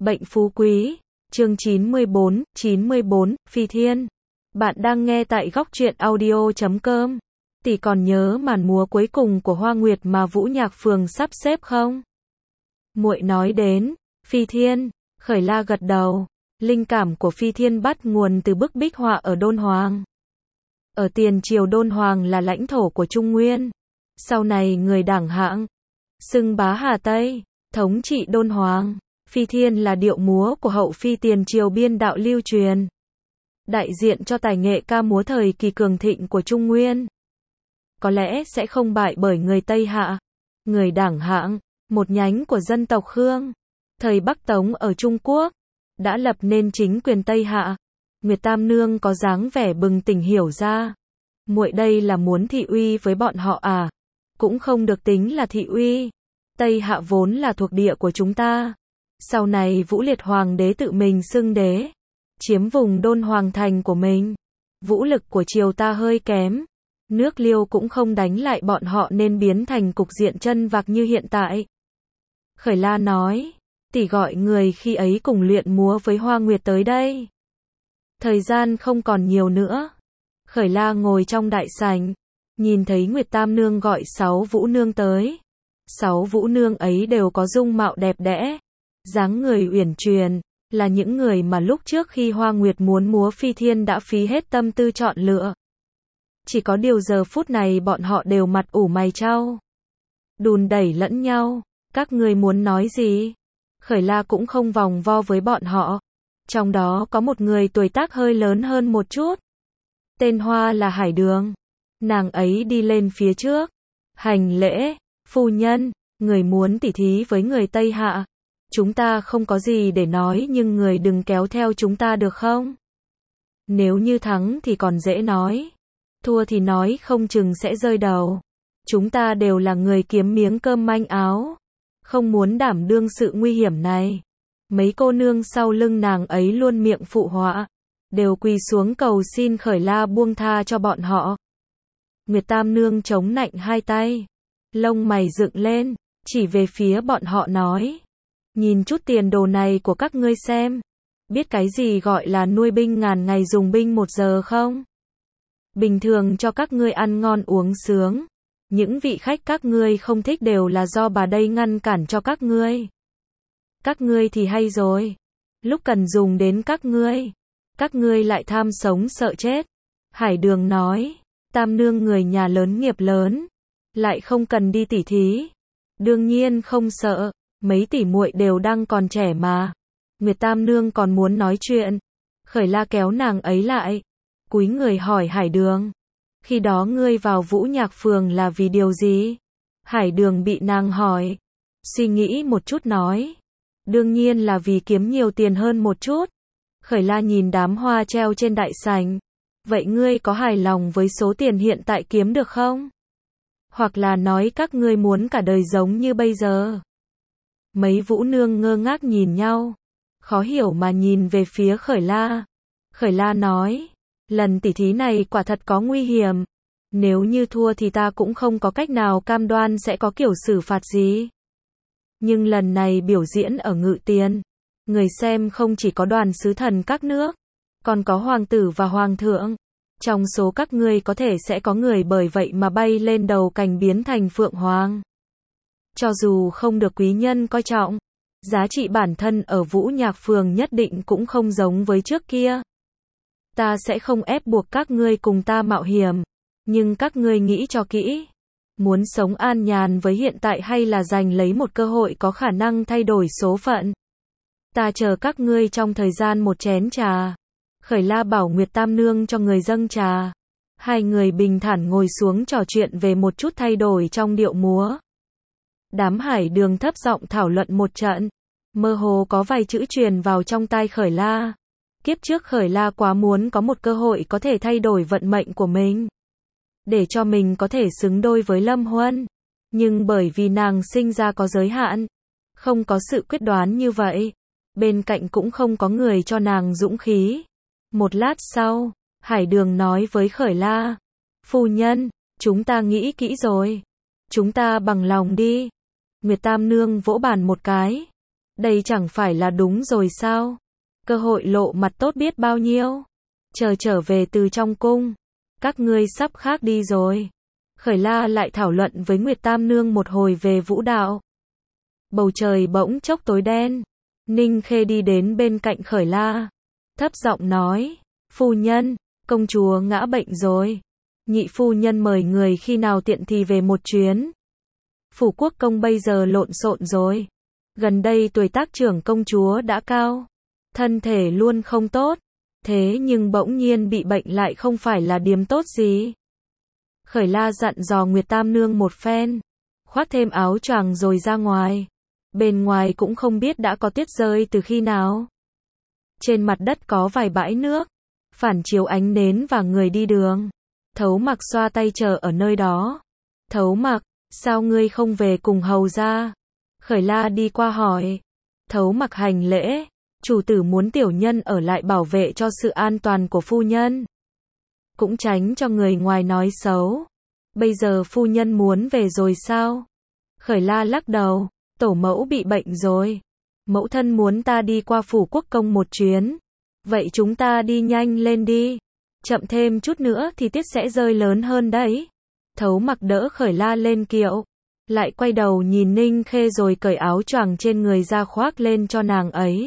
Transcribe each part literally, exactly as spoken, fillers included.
Bệnh phú quý, chương chín mươi bốn, chín mươi bốn, Phi Thiên. Bạn đang nghe tại góc truyện audio chấm com. Tỷ còn nhớ màn múa cuối cùng của Hoa Nguyệt mà Vũ Nhạc Phường sắp xếp không? Muội nói đến Phi Thiên, Khởi La gật đầu. Linh cảm của Phi Thiên bắt nguồn từ bức bích họa ở Đôn Hoàng. Ở tiền triều Đôn Hoàng là lãnh thổ của Trung Nguyên. Sau này người đảng hạng xưng bá Hà Tây, thống trị Đôn Hoàng. Phi Thiên là điệu múa của hậu phi tiền triều biên đạo lưu truyền, đại diện cho tài nghệ ca múa thời kỳ cường thịnh của Trung Nguyên. Có lẽ sẽ không bại bởi người Tây Hạ, người đảng hạng, một nhánh của dân tộc Khương. Thời Bắc Tống ở Trung Quốc, đã lập nên chính quyền Tây Hạ. Nguyệt Tam Nương có dáng vẻ bừng tỉnh hiểu ra. Muội đây là muốn thị uy với bọn họ à? Cũng không được tính là thị uy. Tây Hạ vốn là thuộc địa của chúng ta. Sau này Vũ Liệt Hoàng đế tự mình xưng đế, chiếm vùng Đôn Hoàng thành của mình. Vũ lực của triều ta hơi kém, nước Liêu cũng không đánh lại bọn họ nên biến thành cục diện chân vạc như hiện tại. Khởi La nói, tỷ gọi người khi ấy cùng luyện múa với Hoa Nguyệt tới đây. Thời gian không còn nhiều nữa. Khởi La ngồi trong đại sảnh, nhìn thấy Nguyệt Tam Nương gọi sáu vũ nương tới. Sáu vũ nương ấy đều có dung mạo đẹp đẽ, dáng người uyển chuyển, là những người mà lúc trước khi Hoa Nguyệt muốn múa Phi Thiên đã phí hết tâm tư chọn lựa. Chỉ có điều giờ phút này bọn họ đều mặt ủ mày chau, đùn đẩy lẫn nhau. Các ngươi muốn nói gì? Khởi La cũng không vòng vo với bọn họ. Trong đó có một người tuổi tác hơi lớn hơn một chút. Tên Hoa là Hải Đường. Nàng ấy đi lên phía trước, hành lễ, phu nhân, người muốn tỉ thí với người Tây Hạ. Chúng ta không có gì để nói nhưng người đừng kéo theo chúng ta được không? Nếu như thắng thì còn dễ nói, thua thì nói không chừng sẽ rơi đầu. Chúng ta đều là người kiếm miếng cơm manh áo, không muốn đảm đương sự nguy hiểm này. Mấy cô nương sau lưng nàng ấy luôn miệng phụ họa, đều quỳ xuống cầu xin Khởi La buông tha cho bọn họ. Nguyệt Tam Nương chống nạnh hai tay, lông mày dựng lên, chỉ về phía bọn họ nói, nhìn chút tiền đồ này của các ngươi xem, biết cái gì gọi là nuôi binh ngàn ngày dùng binh một giờ không? Bình thường cho các ngươi ăn ngon uống sướng, những vị khách các ngươi không thích đều là do bà đây ngăn cản cho các ngươi. Các ngươi thì hay rồi, lúc cần dùng đến các ngươi, các ngươi lại tham sống sợ chết. Hải Đường nói, Tam Nương người nhà lớn nghiệp lớn, lại không cần đi tỉ thí. Đương nhiên không sợ, mấy tỷ muội đều đang còn trẻ mà. Nguyệt Tam Nương còn muốn nói chuyện. Khởi La kéo nàng ấy lại, cúi người hỏi Hải Đường, khi đó ngươi vào Vũ Nhạc Phường là vì điều gì? Hải Đường bị nàng hỏi, suy nghĩ một chút nói, đương nhiên là vì kiếm nhiều tiền hơn một chút. Khởi La nhìn đám hoa treo trên đại sảnh, vậy ngươi có hài lòng với số tiền hiện tại kiếm được không? Hoặc là nói các ngươi muốn cả đời giống như bây giờ? Mấy vũ nương ngơ ngác nhìn nhau, khó hiểu mà nhìn về phía Khởi La. Khởi La nói, lần tỉ thí này quả thật có nguy hiểm. Nếu như thua thì ta cũng không có cách nào cam đoan sẽ có kiểu xử phạt gì. Nhưng lần này biểu diễn ở Ngự Tiền, người xem không chỉ có đoàn sứ thần các nước, còn có hoàng tử và hoàng thượng. Trong số các ngươi có thể sẽ có người bởi vậy mà bay lên đầu cành biến thành phượng hoàng. Cho dù không được quý nhân coi trọng, giá trị bản thân ở Vũ Nhạc Phường nhất định cũng không giống với trước kia. Ta sẽ không ép buộc các ngươi cùng ta mạo hiểm, nhưng các ngươi nghĩ cho kỹ. Muốn sống an nhàn với hiện tại hay là giành lấy một cơ hội có khả năng thay đổi số phận? Ta chờ các ngươi trong thời gian một chén trà. Khởi La bảo Nguyệt Tam Nương cho người dâng trà. Hai người bình thản ngồi xuống trò chuyện về một chút thay đổi trong điệu múa. Đám Hải Đường thấp giọng thảo luận một trận, mơ hồ có vài chữ truyền vào trong tai Khởi La. Kiếp trước Khởi La quá muốn có một cơ hội có thể thay đổi vận mệnh của mình, để cho mình có thể xứng đôi với Lâm Huân. Nhưng bởi vì nàng sinh ra có giới hạn, không có sự quyết đoán như vậy, bên cạnh cũng không có người cho nàng dũng khí. Một lát sau, Hải Đường nói với Khởi La, phu nhân, chúng ta nghĩ kỹ rồi, chúng ta bằng lòng đi. Nguyệt Tam Nương vỗ bàn một cái, Đây chẳng phải là đúng rồi sao? Cơ hội lộ mặt tốt biết bao nhiêu. Chờ trở về từ trong cung. Các ngươi sắp khác đi rồi. Khởi La lại thảo luận với Nguyệt Tam Nương một hồi về vũ đạo. Bầu trời bỗng chốc tối đen. Ninh Khê đi đến bên cạnh Khởi La. Thấp giọng nói. Phu nhân, công chúa ngã bệnh rồi. Nhị phu nhân mời người khi nào tiện thì về một chuyến. Phủ quốc công bây giờ lộn xộn rồi. Gần đây tuổi tác trưởng công chúa đã cao. Thân thể luôn không tốt. Thế nhưng bỗng nhiên bị bệnh lại không phải là điềm tốt gì. Khởi La dặn dò Nguyệt Tam Nương một phen. Khoác thêm áo choàng rồi ra ngoài. Bên ngoài cũng không biết đã có tuyết rơi từ khi nào. Trên mặt đất có vài bãi nước. Phản chiếu ánh nến và người đi đường. Thấu Mặc xoa tay chờ ở nơi đó. Thấu Mặc, sao ngươi không về cùng hầu ra? Khởi La đi qua hỏi. Thấu Mặc hành lễ. Chủ tử muốn tiểu nhân ở lại bảo vệ cho sự an toàn của phu nhân. Cũng tránh cho người ngoài nói xấu. Bây giờ phu nhân muốn về rồi sao? Khởi La lắc đầu. Tổ mẫu bị bệnh rồi. Mẫu thân muốn ta đi qua phủ quốc công một chuyến. Vậy chúng ta đi nhanh lên đi. Chậm thêm chút nữa thì tiết sẽ rơi lớn hơn đấy. Thấu Mặc đỡ Khởi La lên kiệu. Lại quay đầu nhìn Ninh Khê rồi cởi áo choàng trên người ra khoác lên cho nàng ấy.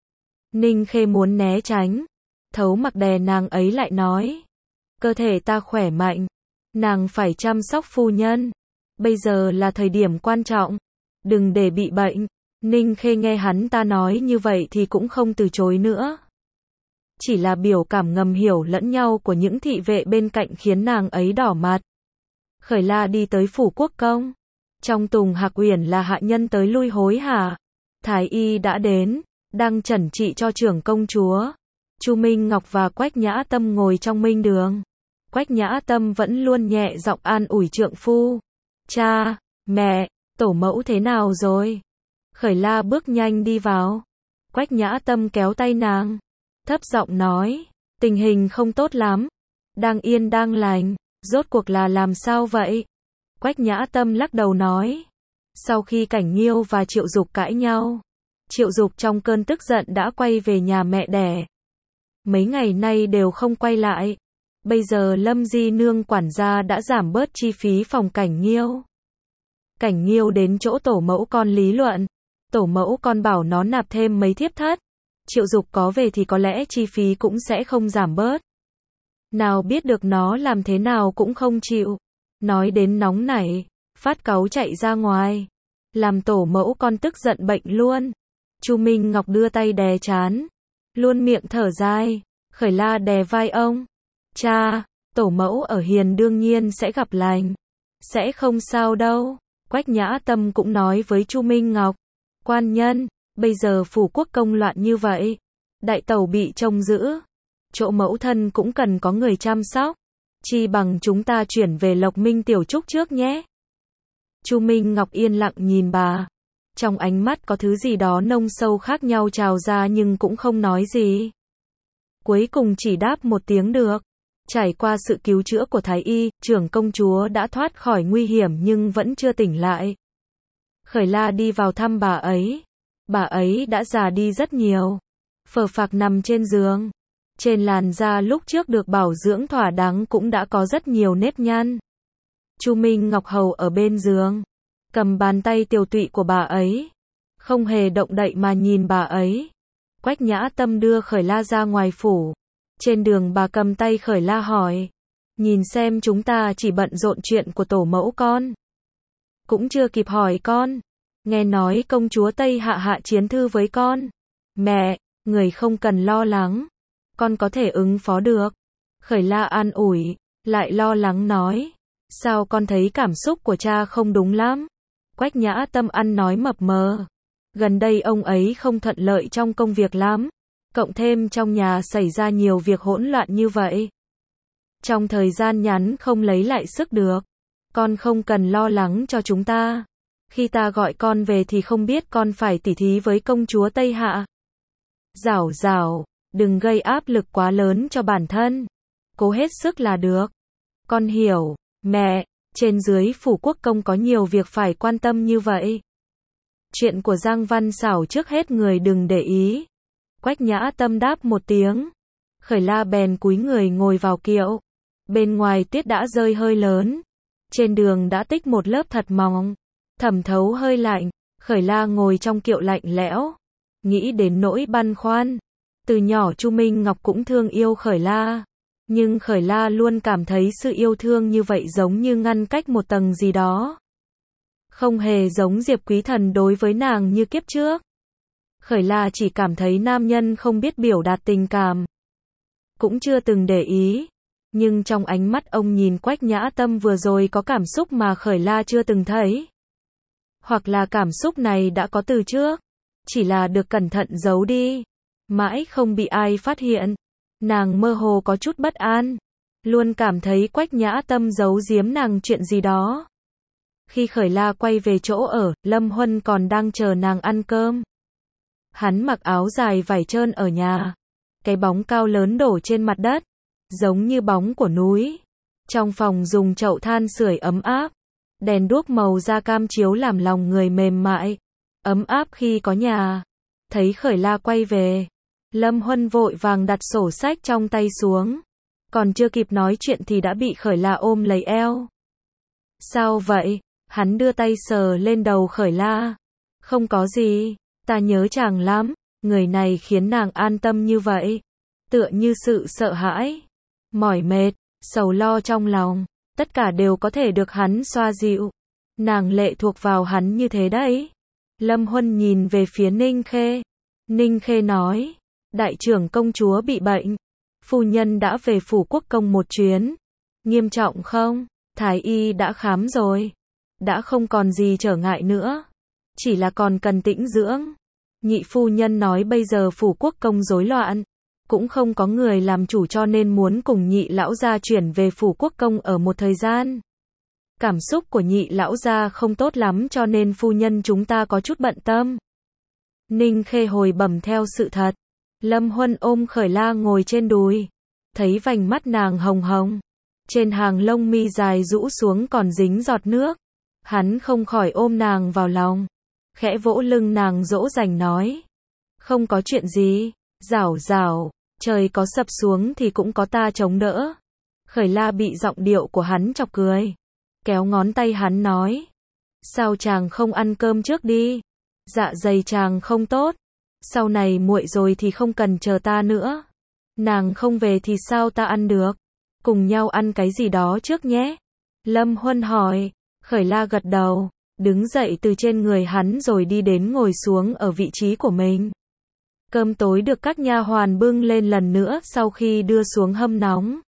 Ninh Khê muốn né tránh. Thấu Mặc đè nàng ấy lại nói. Cơ thể ta khỏe mạnh. Nàng phải chăm sóc phu nhân. Bây giờ là thời điểm quan trọng. Đừng để bị bệnh. Ninh Khê nghe hắn ta nói như vậy thì cũng không từ chối nữa. Chỉ là biểu cảm ngầm hiểu lẫn nhau của những thị vệ bên cạnh khiến nàng ấy đỏ mặt. Khởi La đi tới phủ quốc công. Trong Tùng Hạc Uyển là hạ nhân tới lui hối hả. Thái y đã đến, đang chẩn trị cho trưởng công chúa. Chu Minh Ngọc và Quách Nhã Tâm ngồi trong minh đường. Quách Nhã Tâm vẫn luôn nhẹ giọng an ủi trượng phu. Cha, mẹ, tổ mẫu thế nào rồi? Khởi La bước nhanh đi vào. Quách Nhã Tâm kéo tay nàng. Thấp giọng nói. Tình hình không tốt lắm. Đang yên đang lành. Rốt cuộc là làm sao vậy? Quách Nhã Tâm lắc đầu nói. Sau khi Cảnh Nghiêu và Triệu Dục cãi nhau. Triệu Dục trong cơn tức giận đã quay về nhà mẹ đẻ. Mấy ngày nay đều không quay lại. Bây giờ Lâm Di Nương quản gia đã giảm bớt chi phí phòng Cảnh Nghiêu. Cảnh Nghiêu đến chỗ tổ mẫu con lý luận. Tổ mẫu con bảo nó nạp thêm mấy thiếp thất. Triệu Dục có về thì có lẽ chi phí cũng sẽ không giảm bớt. Nào biết được nó làm thế nào cũng không chịu. Nói đến nóng nảy, phát cáu chạy ra ngoài. Làm tổ mẫu con tức giận bệnh luôn. Chu Minh Ngọc đưa tay đè trán. Luôn miệng thở dài. Khởi La đè vai ông. Cha, tổ mẫu ở hiền đương nhiên sẽ gặp lành. Sẽ không sao đâu. Quách Nhã Tâm cũng nói với Chu Minh Ngọc. Quan nhân, bây giờ phủ quốc công loạn như vậy. Đại tẩu bị trông giữ. Chỗ mẫu thân cũng cần có người chăm sóc. Chi bằng chúng ta chuyển về Lộc Minh Tiểu Trúc trước nhé. Chu Minh Ngọc yên lặng nhìn bà. Trong ánh mắt có thứ gì đó nông sâu khác nhau trào ra nhưng cũng không nói gì. Cuối cùng chỉ đáp một tiếng được. Trải qua sự cứu chữa của Thái Y, trưởng công chúa đã thoát khỏi nguy hiểm nhưng vẫn chưa tỉnh lại. Khởi La đi vào thăm bà ấy. Bà ấy đã già đi rất nhiều. Phờ phạc nằm trên giường. Trên làn da lúc trước được bảo dưỡng thỏa đáng cũng đã có rất nhiều nếp nhăn. Chu Minh Ngọc hầu ở bên giường. Cầm bàn tay tiều tụy của bà ấy. Không hề động đậy mà nhìn bà ấy. Quách Nhã Tâm đưa Khởi La ra ngoài phủ. Trên đường bà cầm tay Khởi La hỏi. Nhìn xem chúng ta chỉ bận rộn chuyện của tổ mẫu con. Cũng chưa kịp hỏi con. Nghe nói công chúa Tây Hạ hạ chiến thư với con. Mẹ, người không cần lo lắng. Con có thể ứng phó được. Khởi La an ủi. Lại lo lắng nói. Sao con thấy cảm xúc của cha không đúng lắm? Quách Nhã Tâm ăn nói mập mờ. Gần đây ông ấy không thuận lợi trong công việc lắm. Cộng thêm trong nhà xảy ra nhiều việc hỗn loạn như vậy. Trong thời gian ngắn không lấy lại sức được. Con không cần lo lắng cho chúng ta. Khi ta gọi con về thì không biết con phải tỉ thí với công chúa Tây Hạ. Giảo giảo, đừng gây áp lực quá lớn cho bản thân. Cố hết sức là được. Con hiểu, mẹ, trên dưới phủ quốc công có nhiều việc phải quan tâm như vậy. Chuyện của Giang Văn Sảo trước hết người đừng để ý. Quách Nhã Tâm đáp một tiếng. Khởi La bèn cúi người ngồi vào kiệu. Bên ngoài tuyết đã rơi hơi lớn. Trên đường đã tích một lớp thật mỏng, thẩm thấu hơi lạnh. Khởi La ngồi trong kiệu lạnh lẽo, nghĩ đến nỗi băn khoăn. Từ nhỏ Chu Minh Ngọc cũng thương yêu Khởi La, nhưng Khởi La luôn cảm thấy sự yêu thương như vậy giống như ngăn cách một tầng gì đó. Không hề giống Diệp Quý Thần đối với nàng như kiếp trước. Khởi La chỉ cảm thấy nam nhân không biết biểu đạt tình cảm. Cũng chưa từng để ý. Nhưng trong ánh mắt ông nhìn Quách Nhã Tâm vừa rồi có cảm xúc mà Khởi La chưa từng thấy. Hoặc là cảm xúc này đã có từ trước, chỉ là được cẩn thận giấu đi, mãi không bị ai phát hiện. Nàng mơ hồ có chút bất an, luôn cảm thấy Quách Nhã Tâm giấu giếm nàng chuyện gì đó. Khi Khởi La quay về chỗ ở, Lâm Huân còn đang chờ nàng ăn cơm. Hắn mặc áo dài vải trơn ở nhà, cái bóng cao lớn đổ trên mặt đất, giống như bóng của núi. Trong phòng dùng chậu than sưởi ấm áp, đèn đuốc màu da cam chiếu làm lòng người mềm mại, ấm áp khi có nhà. Thấy Khởi La quay về, Lâm Huân vội vàng đặt sổ sách trong tay xuống. Còn chưa kịp nói chuyện thì đã bị Khởi La ôm lấy eo. Sao vậy? Hắn đưa tay sờ lên đầu Khởi La. Không có gì, ta nhớ chàng lắm. Người này khiến nàng an tâm như vậy, tựa như sự sợ hãi, mỏi mệt, sầu lo trong lòng, tất cả đều có thể được hắn xoa dịu. Nàng lệ thuộc vào hắn như thế đấy. Lâm Huân nhìn về phía Ninh Khê. Ninh Khê nói, đại trưởng công chúa bị bệnh. Phu nhân đã về phủ quốc công một chuyến. Nghiêm trọng không? Thái y đã khám rồi. Đã không còn gì trở ngại nữa. Chỉ là còn cần tĩnh dưỡng. Nhị phu nhân nói bây giờ phủ quốc công rối loạn. Cũng không có người làm chủ cho nên muốn cùng nhị lão gia chuyển về phủ quốc công ở một thời gian. Cảm xúc của nhị lão gia không tốt lắm cho nên phu nhân chúng ta có chút bận tâm. Ninh Khê hồi bẩm theo sự thật. Lâm Huân ôm Khởi La ngồi trên đùi. Thấy vành mắt nàng hồng hồng. Trên hàng lông mi dài rũ xuống còn dính giọt nước. Hắn không khỏi ôm nàng vào lòng. Khẽ vỗ lưng nàng dỗ dành nói. Không có chuyện gì. Rảo rảo. Trời có sập xuống thì cũng có ta chống đỡ. Khởi La bị giọng điệu của hắn chọc cười. Kéo ngón tay hắn nói. Sao chàng không ăn cơm trước đi? Dạ dày chàng không tốt. Sau này muội rồi thì không cần chờ ta nữa. Nàng không về thì sao ta ăn được? Cùng nhau ăn cái gì đó trước nhé. Lâm Huân hỏi. Khởi La gật đầu. Đứng dậy từ trên người hắn rồi đi đến ngồi xuống ở vị trí của mình. Cơm tối được các nha hoàn bưng lên lần nữa sau khi đưa xuống hâm nóng.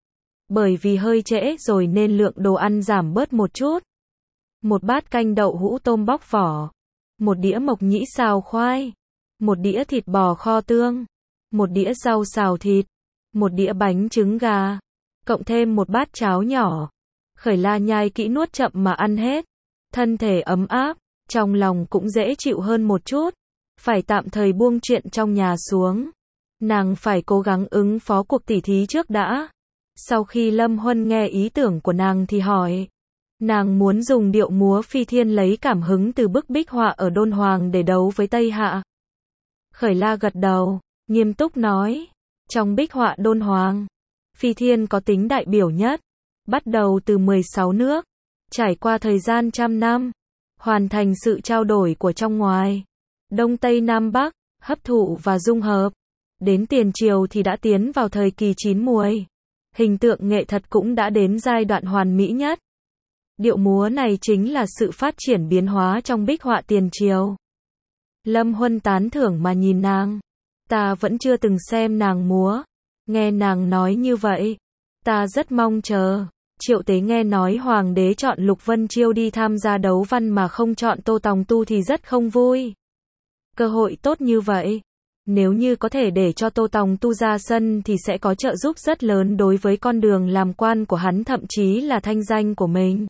Bởi vì hơi trễ rồi nên lượng đồ ăn giảm bớt một chút. Một bát canh đậu hũ tôm bóc vỏ. Một đĩa mộc nhĩ xào khoai. Một đĩa thịt bò kho tương. Một đĩa rau xào thịt. Một đĩa bánh trứng gà. Cộng thêm một bát cháo nhỏ. Khởi La nhai kỹ nuốt chậm mà ăn hết. Thân thể ấm áp, trong lòng cũng dễ chịu hơn một chút. Phải tạm thời buông chuyện trong nhà xuống. Nàng phải cố gắng ứng phó cuộc tỉ thí trước đã. Sau khi Lâm Huân nghe ý tưởng của nàng thì hỏi. Nàng muốn dùng điệu múa phi thiên lấy cảm hứng từ bức bích họa ở Đôn Hoàng để đấu với Tây Hạ. Khởi La gật đầu, nghiêm túc nói. Trong bích họa Đôn Hoàng, phi thiên có tính đại biểu nhất. Bắt đầu từ mười sáu nước. Trải qua thời gian trăm năm. Hoàn thành sự trao đổi của trong ngoài. Đông Tây Nam Bắc, hấp thụ và dung hợp. Đến tiền triều thì đã tiến vào thời kỳ chín muồi. Hình tượng nghệ thuật cũng đã đến giai đoạn hoàn mỹ nhất. Điệu múa này chính là sự phát triển biến hóa trong bích họa tiền triều. Lâm Huân tán thưởng mà nhìn nàng. Ta vẫn chưa từng xem nàng múa. Nghe nàng nói như vậy, ta rất mong chờ. Triệu Tế nghe nói hoàng đế chọn Lục Vân Chiêu đi tham gia đấu văn mà không chọn Tô Tòng Tu thì rất không vui. Cơ hội tốt như vậy, nếu như có thể để cho Tô Tòng Tu ra sân thì sẽ có trợ giúp rất lớn đối với con đường làm quan của hắn, thậm chí là thanh danh của mình.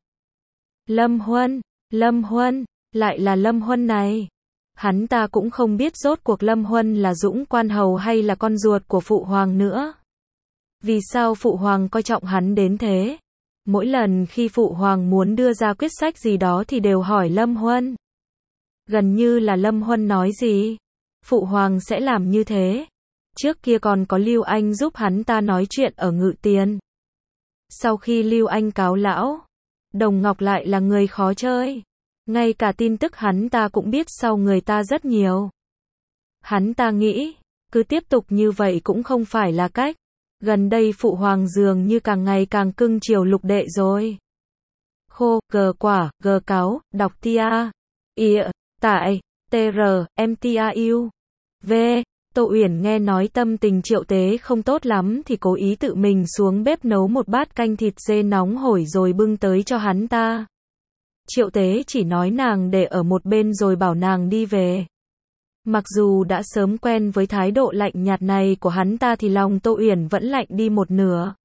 Lâm Huân, Lâm Huân, lại là Lâm Huân này. Hắn ta cũng không biết rốt cuộc Lâm Huân là Dũng Quan Hầu hay là con ruột của Phụ Hoàng nữa. Vì sao Phụ Hoàng coi trọng hắn đến thế? Mỗi lần khi Phụ Hoàng muốn đưa ra quyết sách gì đó thì đều hỏi Lâm Huân. Gần như là Lâm Huân nói gì? Phụ hoàng sẽ làm như thế. Trước kia còn có Lưu Anh giúp hắn ta nói chuyện ở Ngự Tiền. Sau khi Lưu Anh cáo lão, Đồng Ngọc lại là người khó chơi. Ngay cả tin tức hắn ta cũng biết sau người ta rất nhiều. Hắn ta nghĩ, cứ tiếp tục như vậy cũng không phải là cách. Gần đây phụ hoàng dường như càng ngày càng cưng chiều Lục đệ rồi. Khô, gờ quả, gờ cáo, đọc tia. Ỉa, tại, tr, mtiu. V. Tô Uyển nghe nói tâm tình Triệu Tế không tốt lắm thì cố ý tự mình xuống bếp nấu một bát canh thịt dê nóng hổi rồi bưng tới cho hắn ta. Triệu Tế chỉ nói nàng để ở một bên rồi bảo nàng đi về. Mặc dù đã sớm quen với thái độ lạnh nhạt này của hắn ta thì lòng Tô Uyển vẫn lạnh đi một nửa.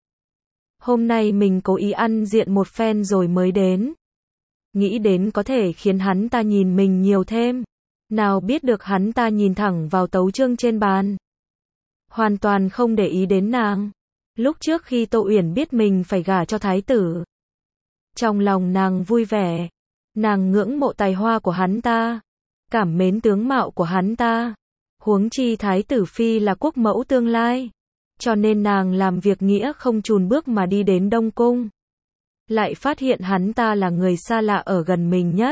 Hôm nay mình cố ý ăn diện một phen rồi mới đến. Nghĩ đến có thể khiến hắn ta nhìn mình nhiều thêm. Nào biết được hắn ta nhìn thẳng vào tấu chương trên bàn. Hoàn toàn không để ý đến nàng. Lúc trước khi Tô Uyển biết mình phải gả cho thái tử, trong lòng nàng vui vẻ. Nàng ngưỡng mộ tài hoa của hắn ta, cảm mến tướng mạo của hắn ta. Huống chi thái tử phi là quốc mẫu tương lai. Cho nên nàng làm việc nghĩa không chùn bước mà đi đến Đông Cung. Lại phát hiện hắn ta là người xa lạ ở gần mình nhất.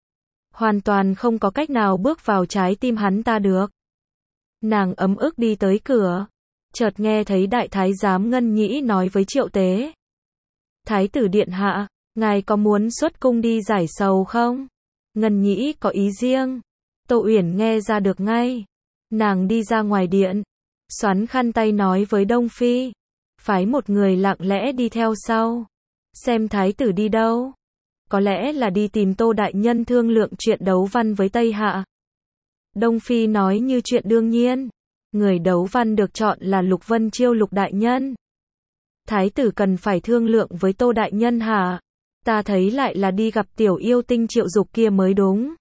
Hoàn toàn không có cách nào bước vào trái tim hắn ta được. Nàng ấm ức đi tới cửa. Chợt nghe thấy đại thái giám Ngân Nhĩ nói với Triệu Tế. Thái tử điện hạ, ngài có muốn xuất cung đi giải sầu không? Ngân Nhĩ có ý riêng. Tô Uyển nghe ra được ngay. Nàng đi ra ngoài điện, xoắn khăn tay nói với Đông Phi. Phái một người lặng lẽ đi theo sau. Xem thái tử đi đâu. Có lẽ là đi tìm Tô đại nhân thương lượng chuyện đấu văn với Tây Hạ. Đông Phi nói như chuyện đương nhiên. Người đấu văn được chọn là Lục Vân Chiêu Lục đại nhân. Thái tử cần phải thương lượng với Tô đại nhân hả? Ta thấy lại là đi gặp tiểu yêu tinh Triệu Dục kia mới đúng.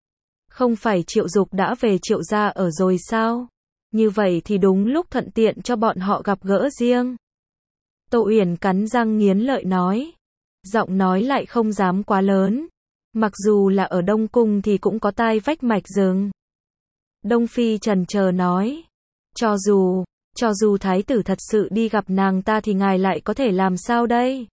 Không phải Triệu Dục đã về Triệu gia ở rồi sao? Như vậy thì đúng lúc thuận tiện cho bọn họ gặp gỡ riêng. Tô Uyển cắn răng nghiến lợi nói. Giọng nói lại không dám quá lớn. Mặc dù là ở Đông Cung thì cũng có tai vách mạch rừng. Đông Phi chần chờ nói. Cho dù, cho dù thái tử thật sự đi gặp nàng ta thì ngài lại có thể làm sao đây?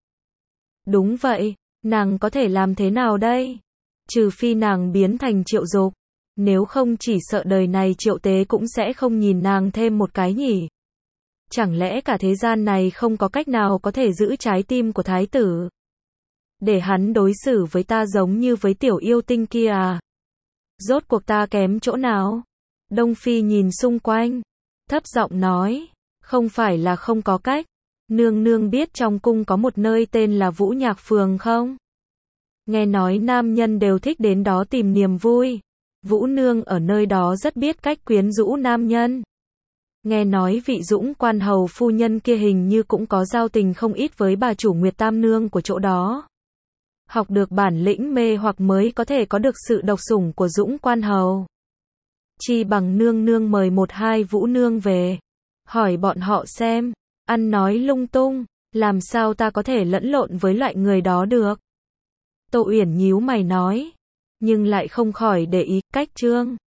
Đúng vậy, nàng có thể làm thế nào đây? Trừ phi nàng biến thành Triệu Dục. Nếu không chỉ sợ đời này Triệu Tế cũng sẽ không nhìn nàng thêm một cái nhỉ. Chẳng lẽ cả thế gian này không có cách nào có thể giữ trái tim của thái tử? Để hắn đối xử với ta giống như với tiểu yêu tinh kia à? Rốt cuộc ta kém chỗ nào? Đông Phi nhìn xung quanh, thấp giọng nói, không phải là không có cách. Nương nương biết trong cung có một nơi tên là Vũ Nhạc Phường không? Nghe nói nam nhân đều thích đến đó tìm niềm vui. Vũ nương ở nơi đó rất biết cách quyến rũ nam nhân. Nghe nói vị Dũng quan hầu phu nhân kia hình như cũng có giao tình không ít với bà chủ Nguyệt Tam nương của chỗ đó. Học được bản lĩnh mê hoặc mới có thể có được sự độc sủng của Dũng quan hầu. Chi bằng nương nương mời một hai Vũ nương về, hỏi bọn họ xem. Ăn nói lung tung, làm sao ta có thể lẫn lộn với loại người đó được? Tô Uyển nhíu mày nói, nhưng lại không khỏi để ý cách chương.